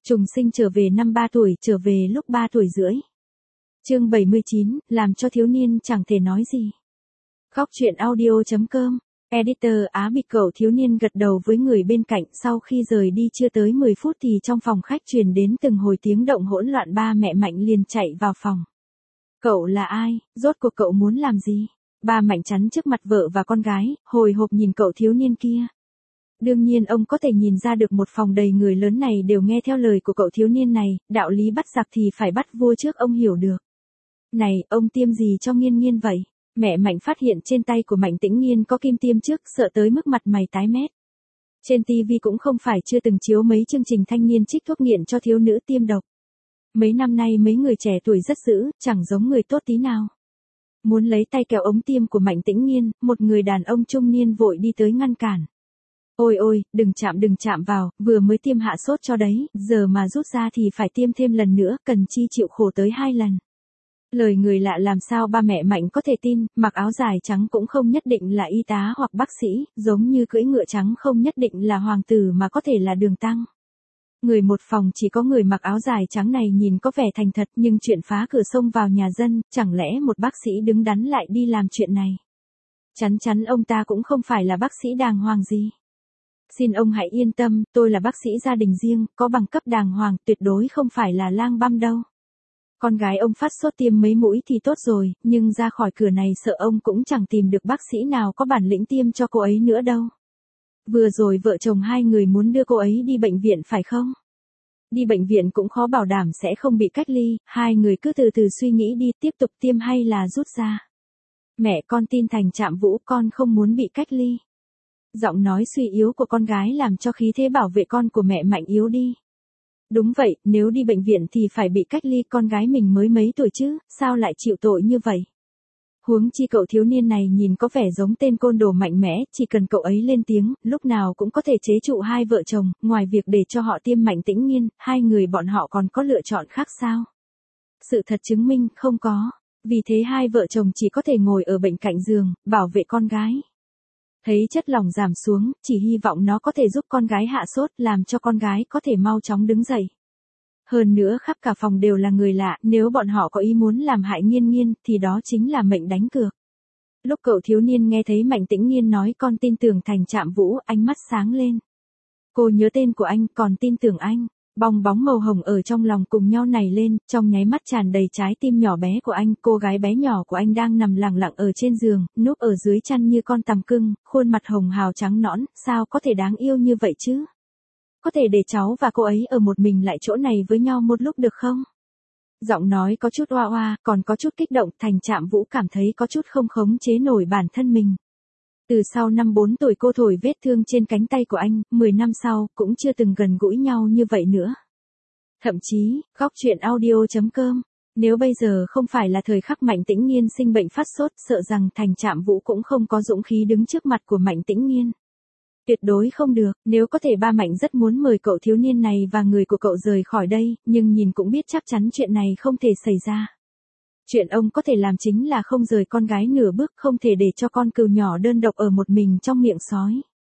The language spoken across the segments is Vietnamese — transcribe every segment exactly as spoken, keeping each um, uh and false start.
Trùng sinh trở về năm ba tuổi, trở về lúc ba tuổi rưỡi. Chương bảy mươi chín, làm cho thiếu niên chẳng thể nói gì. Góc truyện audio chấm com, Editor Á Bịch. Cậu thiếu niên gật đầu với người bên cạnh, sau khi rời đi chưa tới mười phút thì trong phòng khách truyền đến từng hồi tiếng động hỗn loạn. Ba mẹ Mạnh liền chạy vào phòng. Cậu là ai, rốt cuộc cậu muốn làm gì? Ba Mạnh chắn trước mặt vợ và con gái, hồi hộp nhìn cậu thiếu niên kia. Đương nhiên ông có thể nhìn ra được một phòng đầy người lớn này đều nghe theo lời của cậu thiếu niên này, đạo lý bắt giặc thì phải bắt vua trước, ông hiểu được. Này, ông tiêm gì cho Nghiên Nghiên vậy? Mẹ Mạnh phát hiện trên tay của Mạnh Tĩnh Nghiên có kim tiêm trước, sợ tới mức mặt mày tái mét. Trên ti vi cũng không phải chưa từng chiếu mấy chương trình thanh niên trích thuốc nghiện cho thiếu nữ tiêm độc. Mấy năm nay mấy người trẻ tuổi rất dữ, chẳng giống người tốt tí nào. Muốn lấy tay kéo ống tiêm của Mạnh Tĩnh Nghiên, một người đàn ông trung niên vội đi tới ngăn cản. Ôi ôi, đừng chạm đừng chạm vào, vừa mới tiêm hạ sốt cho đấy, giờ mà rút ra thì phải tiêm thêm lần nữa, cần chi chịu khổ tới hai lần. Lời người lạ làm sao ba mẹ Mạnh có thể tin, mặc áo dài trắng cũng không nhất định là y tá hoặc bác sĩ, giống như cưỡi ngựa trắng không nhất định là hoàng tử mà có thể là đường tăng. Người một phòng chỉ có người mặc áo dài trắng này nhìn có vẻ thành thật, nhưng chuyện phá cửa xông vào nhà dân, chẳng lẽ một bác sĩ đứng đắn lại đi làm chuyện này? Chắn chắn ông ta cũng không phải là bác sĩ đàng hoàng gì. Xin ông hãy yên tâm, tôi là bác sĩ gia đình riêng, có bằng cấp đàng hoàng, tuyệt đối không phải là lang băm đâu. Con gái ông phát sốt tiêm mấy mũi thì tốt rồi, nhưng ra khỏi cửa này sợ ông cũng chẳng tìm được bác sĩ nào có bản lĩnh tiêm cho cô ấy nữa đâu. Vừa rồi vợ chồng hai người muốn đưa cô ấy đi bệnh viện phải không? Đi bệnh viện cũng khó bảo đảm sẽ không bị cách ly, hai người cứ từ từ suy nghĩ đi, tiếp tục tiêm hay là rút ra. Mẹ con tin Thành Trạm Vũ, con không muốn bị cách ly. Giọng nói suy yếu của con gái làm cho khí thế bảo vệ con của mẹ Mạnh yếu đi. Đúng vậy, nếu đi bệnh viện thì phải bị cách ly, con gái mình mới mấy tuổi chứ, sao lại chịu tội như vậy? Huống chi cậu thiếu niên này nhìn có vẻ giống tên côn đồ mạnh mẽ, chỉ cần cậu ấy lên tiếng, lúc nào cũng có thể chế trụ hai vợ chồng, ngoài việc để cho họ tiêm Mạnh Tĩnh Nghiên, hai người bọn họ còn có lựa chọn khác sao? Sự thật chứng minh không có, vì thế hai vợ chồng chỉ có thể ngồi ở bệnh cạnh giường, bảo vệ con gái. Thấy chất lỏng giảm xuống, chỉ hy vọng nó có thể giúp con gái hạ sốt, làm cho con gái có thể mau chóng đứng dậy. Hơn nữa khắp cả phòng đều là người lạ, nếu bọn họ có ý muốn làm hại Nghiên Nghiên, thì đó chính là mệnh đánh cược. Lúc cậu thiếu niên nghe thấy Mạnh Tĩnh Nghiên nói con tin tưởng Thành Trạm Vũ, ánh mắt sáng lên. Cô nhớ tên của anh, còn tin tưởng anh. Bong bóng màu hồng ở trong lòng cùng nhau nảy lên, trong nháy mắt tràn đầy trái tim nhỏ bé của anh. Cô gái bé nhỏ của anh đang nằm lặng lặng ở trên giường, núp ở dưới chăn như con tằm cưng, khuôn mặt hồng hào trắng nõn, sao có thể đáng yêu như vậy chứ? Có thể để cháu và cô ấy ở một mình lại chỗ này với nhau một lúc được không? Giọng nói có chút oa oa, còn có chút kích động, Thành Trạm Vũ cảm thấy có chút không khống chế nổi bản thân mình. Từ sau năm bốn tuổi cô thổi vết thương trên cánh tay của anh, mười năm sau, cũng chưa từng gần gũi nhau như vậy nữa. Thậm chí, góc truyện audio chấm com, nếu bây giờ không phải là thời khắc Mạnh Tĩnh Nghiên sinh bệnh phát sốt, sợ rằng Thành Trạm Vũ cũng không có dũng khí đứng trước mặt của Mạnh Tĩnh Nghiên. Tuyệt đối không được, nếu có thể ba Mạnh rất muốn mời cậu thiếu niên này và người của cậu rời khỏi đây, nhưng nhìn cũng biết chắc chắn chuyện này không thể xảy ra. Chuyện ông có thể làm chính là không rời con gái nửa bước, không thể để cho con cừu nhỏ đơn độc ở một mình trong miệng sói.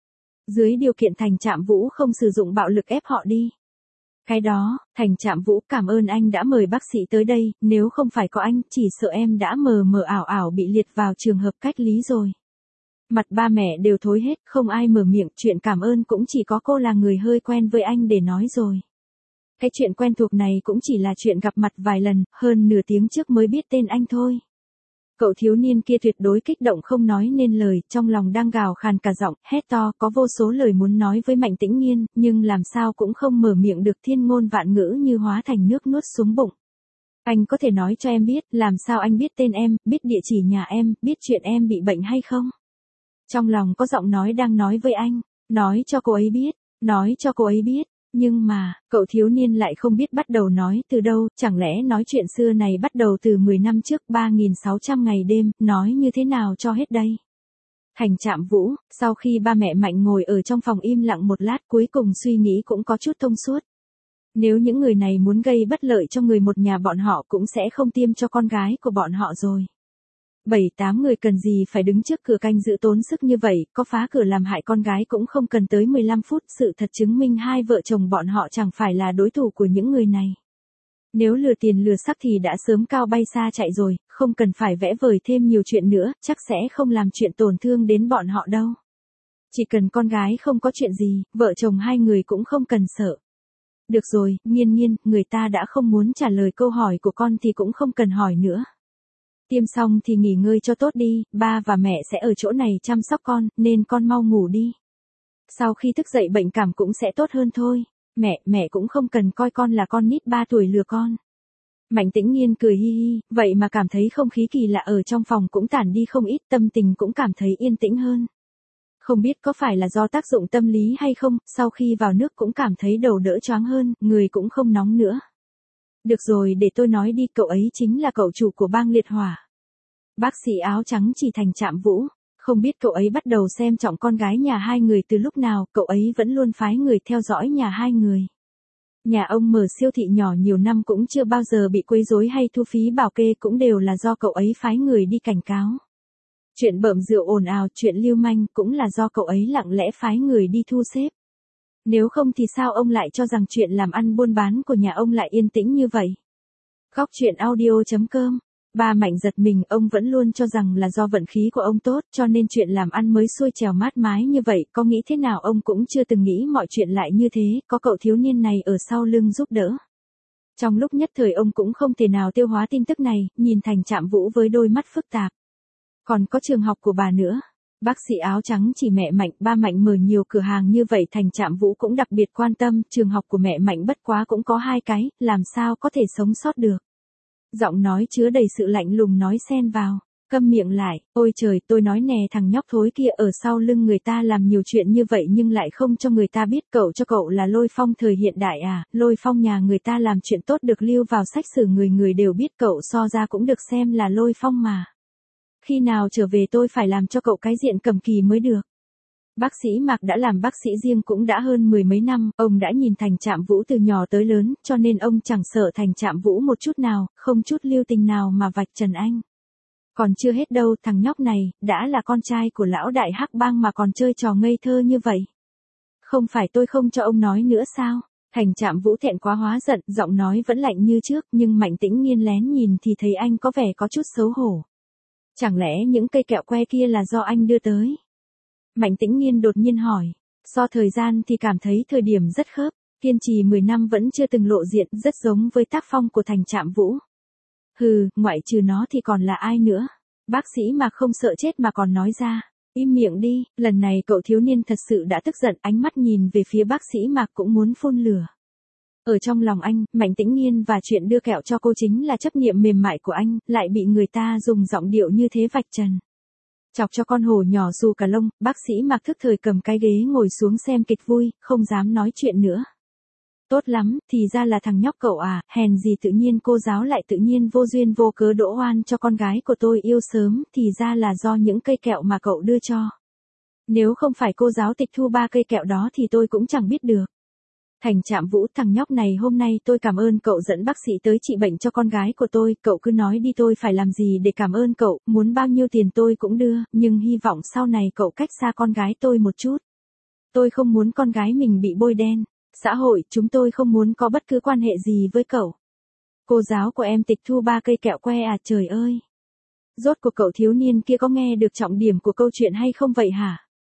Dưới điều kiện Thành Trạm Vũ không sử dụng bạo lực ép họ đi. Cái đó, Thành Trạm Vũ cảm ơn anh đã mời bác sĩ tới đây, nếu không phải có anh, chỉ sợ em đã mờ mờ ảo ảo bị liệt vào trường hợp cách ly rồi. Mặt ba mẹ đều thối hết, không ai mở miệng, chuyện cảm ơn cũng chỉ có cô là người hơi quen với anh để nói rồi. Cái chuyện quen thuộc này cũng chỉ là chuyện gặp mặt vài lần, hơn nửa tiếng trước mới biết tên anh thôi. Cậu thiếu niên kia tuyệt đối kích động không nói nên lời, trong lòng đang gào khàn cả giọng, hét to, có vô số lời muốn nói với Mạnh Tĩnh Nghiên, nhưng làm sao cũng không mở miệng được, thiên ngôn vạn ngữ như hóa thành nước nuốt xuống bụng. Anh có thể nói cho em biết, làm sao anh biết tên em, biết địa chỉ nhà em, biết chuyện em bị bệnh hay không? Trong lòng có giọng nói đang nói với anh, nói cho cô ấy biết, nói cho cô ấy biết. Nhưng mà, cậu thiếu niên lại không biết bắt đầu nói từ đâu, chẳng lẽ nói chuyện xưa này bắt đầu từ mười năm trước, ba nghìn sáu trăm ngày đêm, nói như thế nào cho hết đây? Thành Trạm Vũ, sau khi ba mẹ Mạnh ngồi ở trong phòng im lặng một lát, cuối cùng suy nghĩ cũng có chút thông suốt. Nếu những người này muốn gây bất lợi cho người một nhà bọn họ cũng sẽ không tiêm cho con gái của bọn họ rồi. Bảy tám người cần gì phải đứng trước cửa canh giữ tốn sức như vậy, có phá cửa làm hại con gái cũng không cần tới mười lăm phút, sự thật chứng minh hai vợ chồng bọn họ chẳng phải là đối thủ của những người này. Nếu lừa tiền lừa sắc thì đã sớm cao bay xa chạy rồi, không cần phải vẽ vời thêm nhiều chuyện nữa, chắc sẽ không làm chuyện tổn thương đến bọn họ đâu. Chỉ cần con gái không có chuyện gì, vợ chồng hai người cũng không cần sợ. Được rồi, Nghiên Nghiên, người ta đã không muốn trả lời câu hỏi của con thì cũng không cần hỏi nữa. Tiêm xong thì nghỉ ngơi cho tốt đi, ba và mẹ sẽ ở chỗ này chăm sóc con, nên con mau ngủ đi. Sau khi thức dậy bệnh cảm cũng sẽ tốt hơn thôi. Mẹ, mẹ cũng không cần coi con là con nít ba tuổi lừa con. Mạnh Tĩnh Nghiên cười hi hi, vậy mà cảm thấy không khí kỳ lạ ở trong phòng cũng tản đi không ít, tâm tình cũng cảm thấy yên tĩnh hơn. Không biết có phải là do tác dụng tâm lý hay không, sau khi vào nước cũng cảm thấy đầu đỡ choáng hơn, người cũng không nóng nữa. Được rồi, để tôi nói đi, cậu ấy chính là cậu chủ của bang liệt hỏa. Bác sĩ áo trắng chỉ Thành Trạm Vũ. Không biết cậu ấy bắt đầu xem trọng con gái nhà hai người từ lúc nào, cậu ấy vẫn luôn phái người theo dõi nhà hai người. Nhà ông mở siêu thị nhỏ nhiều năm cũng chưa bao giờ bị quấy rối hay thu phí bảo kê, cũng đều là do cậu ấy phái người đi cảnh cáo. Chuyện bợm rượu ồn ào, chuyện lưu manh cũng là do cậu ấy lặng lẽ phái người đi thu xếp. Nếu không thì sao ông lại cho rằng chuyện làm ăn buôn bán của nhà ông lại yên tĩnh như vậy? Góc chuyện audio chấm com. Ba Mạnh giật mình, ông vẫn luôn cho rằng là do vận khí của ông tốt, cho nên chuyện làm ăn mới xuôi trèo mát mái như vậy, có nghĩ thế nào ông cũng chưa từng nghĩ mọi chuyện lại như thế, có cậu thiếu niên này ở sau lưng giúp đỡ. Trong lúc nhất thời ông cũng không thể nào tiêu hóa tin tức này, nhìn Thành Trạm Vũ với đôi mắt phức tạp. Còn có trường học của bà nữa. Bác sĩ áo trắng chỉ mẹ Mạnh, ba Mạnh mở nhiều cửa hàng như vậy, Thành Trạm Vũ cũng đặc biệt quan tâm, trường học của mẹ Mạnh bất quá cũng có hai cái, làm sao có thể sống sót được. Giọng nói chứa đầy sự lạnh lùng nói xen vào, câm miệng lại, ôi trời, tôi nói nè, thằng nhóc thối kia ở sau lưng người ta làm nhiều chuyện như vậy nhưng lại không cho người ta biết, cậu cho cậu là Lôi Phong thời hiện đại à, Lôi Phong nhà người ta làm chuyện tốt được lưu vào sách sử, người người đều biết, cậu so ra cũng được xem là Lôi Phong mà. Khi nào trở về tôi phải làm cho cậu cái diện cầm kỳ mới được. Bác sĩ Mạc đã làm bác sĩ riêng cũng đã hơn mười mấy năm, ông đã nhìn Thành Trạm Vũ từ nhỏ tới lớn, cho nên ông chẳng sợ Thành Trạm Vũ một chút nào, không chút lưu tình nào mà vạch trần anh. Còn chưa hết đâu, thằng nhóc này, đã là con trai của lão đại hắc bang mà còn chơi trò ngây thơ như vậy. Không phải tôi không cho ông nói nữa sao? Thành Trạm Vũ thẹn quá hóa giận, giọng nói vẫn lạnh như trước, nhưng Mạnh Tĩnh Nghiên lén nhìn thì thấy anh có vẻ có chút xấu hổ. Chẳng lẽ những cây kẹo que kia là do anh đưa tới? Mạnh Tĩnh Nghiên đột nhiên hỏi. So thời gian thì cảm thấy thời điểm rất khớp, kiên trì mười năm vẫn chưa từng lộ diện, rất giống với tác phong của Thành Trạm Vũ. Hừ, ngoại trừ nó thì còn là ai nữa? Bác sĩ mà không sợ chết mà còn nói ra. Im miệng đi, lần này cậu thiếu niên thật sự đã tức giận, ánh mắt nhìn về phía bác sĩ Mạc cũng muốn phun lửa. Ở trong lòng anh, Mạnh Tĩnh Nghiên và chuyện đưa kẹo cho cô chính là chấp niệm mềm mại của anh, lại bị người ta dùng giọng điệu như thế vạch trần. Chọc cho con hổ nhỏ xù cả lông, bác sĩ Mạc thức thời cầm cái ghế ngồi xuống xem kịch vui, không dám nói chuyện nữa. Tốt lắm, thì ra là thằng nhóc cậu à, hèn gì tự nhiên cô giáo lại tự nhiên vô duyên vô cớ đỗ oan cho con gái của tôi yêu sớm, thì ra là do những cây kẹo mà cậu đưa cho. Nếu không phải cô giáo tịch thu ba cây kẹo đó thì tôi cũng chẳng biết được. Thành Trạm Vũ, thằng nhóc này, hôm nay tôi cảm ơn cậu dẫn bác sĩ tới trị bệnh cho con gái của tôi, cậu cứ nói đi tôi phải làm gì để cảm ơn cậu, muốn bao nhiêu tiền tôi cũng đưa, nhưng hy vọng sau này cậu cách xa con gái tôi một chút. Tôi không muốn con gái mình bị bôi đen, xã hội, chúng tôi không muốn có bất cứ quan hệ gì với cậu. Cô giáo của em tịch thu ba cây kẹo que à, trời ơi. Rốt cuộc cậu thiếu niên kia có nghe được trọng điểm của câu chuyện hay không vậy hả?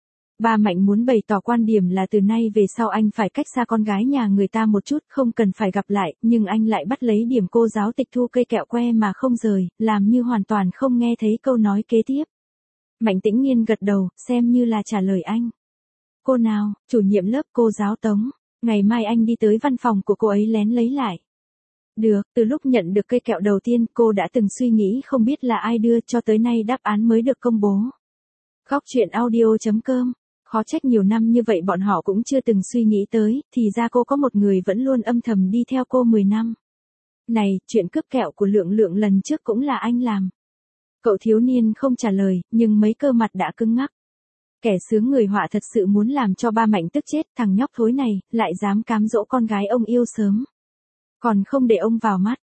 Ba Mạnh muốn bày tỏ quan điểm là từ nay về sau anh phải cách xa con gái nhà người ta một chút, không cần phải gặp lại, nhưng anh lại bắt lấy điểm cô giáo tịch thu cây kẹo que mà không rời, làm như hoàn toàn không nghe thấy câu nói kế tiếp. Mạnh Tĩnh Nghiên gật đầu, xem như là trả lời anh. Cô nào, chủ nhiệm lớp, cô giáo Tống, ngày mai anh đi tới văn phòng của cô ấy lén lấy lại. Được, từ lúc nhận được cây kẹo đầu tiên cô đã từng suy nghĩ không biết là ai đưa, cho tới nay đáp án mới được công bố. Góc chuyện audio chấm com. Khó trách nhiều năm như vậy bọn họ cũng chưa từng suy nghĩ tới, thì ra cô có một người vẫn luôn âm thầm đi theo cô mười năm. Này, chuyện cướp kẹo của Lượng Lượng lần trước cũng là anh làm. Cậu thiếu niên không trả lời, nhưng mấy cơ mặt đã cứng ngắc. Kẻ sướng người họa thật sự muốn làm cho ba Mạnh tức chết, thằng nhóc thối này, lại dám cám dỗ con gái ông yêu sớm. Còn không để ông vào mắt,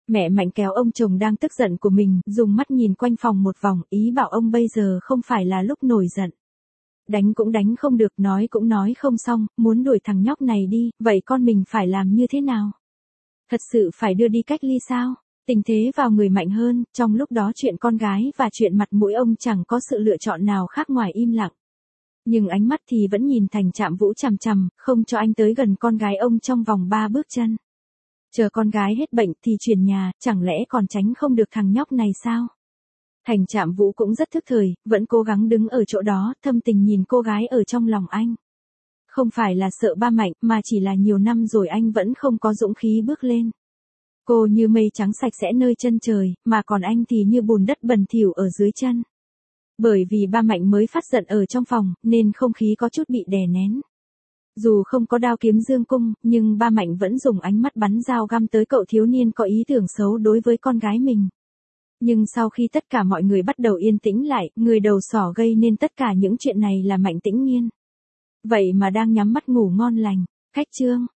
Mẹ Mạnh kéo ông chồng đang tức giận của mình, dùng mắt nhìn quanh phòng một vòng, ý bảo ông bây giờ không phải là lúc nổi giận. Đánh cũng đánh không được, nói cũng nói không xong, muốn đuổi thằng nhóc này đi, vậy con mình phải làm như thế nào? Thật sự phải đưa đi cách ly sao? Tình thế vào người Mạnh hơn, trong lúc đó chuyện con gái và chuyện mặt mũi ông chẳng có sự lựa chọn nào khác ngoài im lặng. Nhưng ánh mắt thì vẫn nhìn Thành Trạm Vũ chằm chằm, không cho anh tới gần con gái ông trong vòng ba bước chân. Chờ con gái hết bệnh thì chuyển nhà, chẳng lẽ còn tránh không được thằng nhóc này sao? Thành Trạm Vũ cũng rất thức thời, vẫn cố gắng đứng ở chỗ đó, thâm tình nhìn cô gái ở trong lòng anh. Không phải là sợ ba Mạnh, mà chỉ là nhiều năm rồi anh vẫn không có dũng khí bước lên. Cô như mây trắng sạch sẽ nơi chân trời, mà còn anh thì như bùn đất bẩn thỉu ở dưới chân. Bởi vì ba Mạnh mới phát giận ở trong phòng, nên không khí có chút bị đè nén. Dù không có đao kiếm dương cung, nhưng ba Mạnh vẫn dùng ánh mắt bắn dao găm tới cậu thiếu niên có ý tưởng xấu đối với con gái mình. Nhưng sau khi tất cả mọi người bắt đầu yên tĩnh lại, người đầu sỏ gây nên tất cả những chuyện này là Mạnh Tĩnh Nghiên. Vậy mà đang nhắm mắt ngủ ngon lành, khách Trương,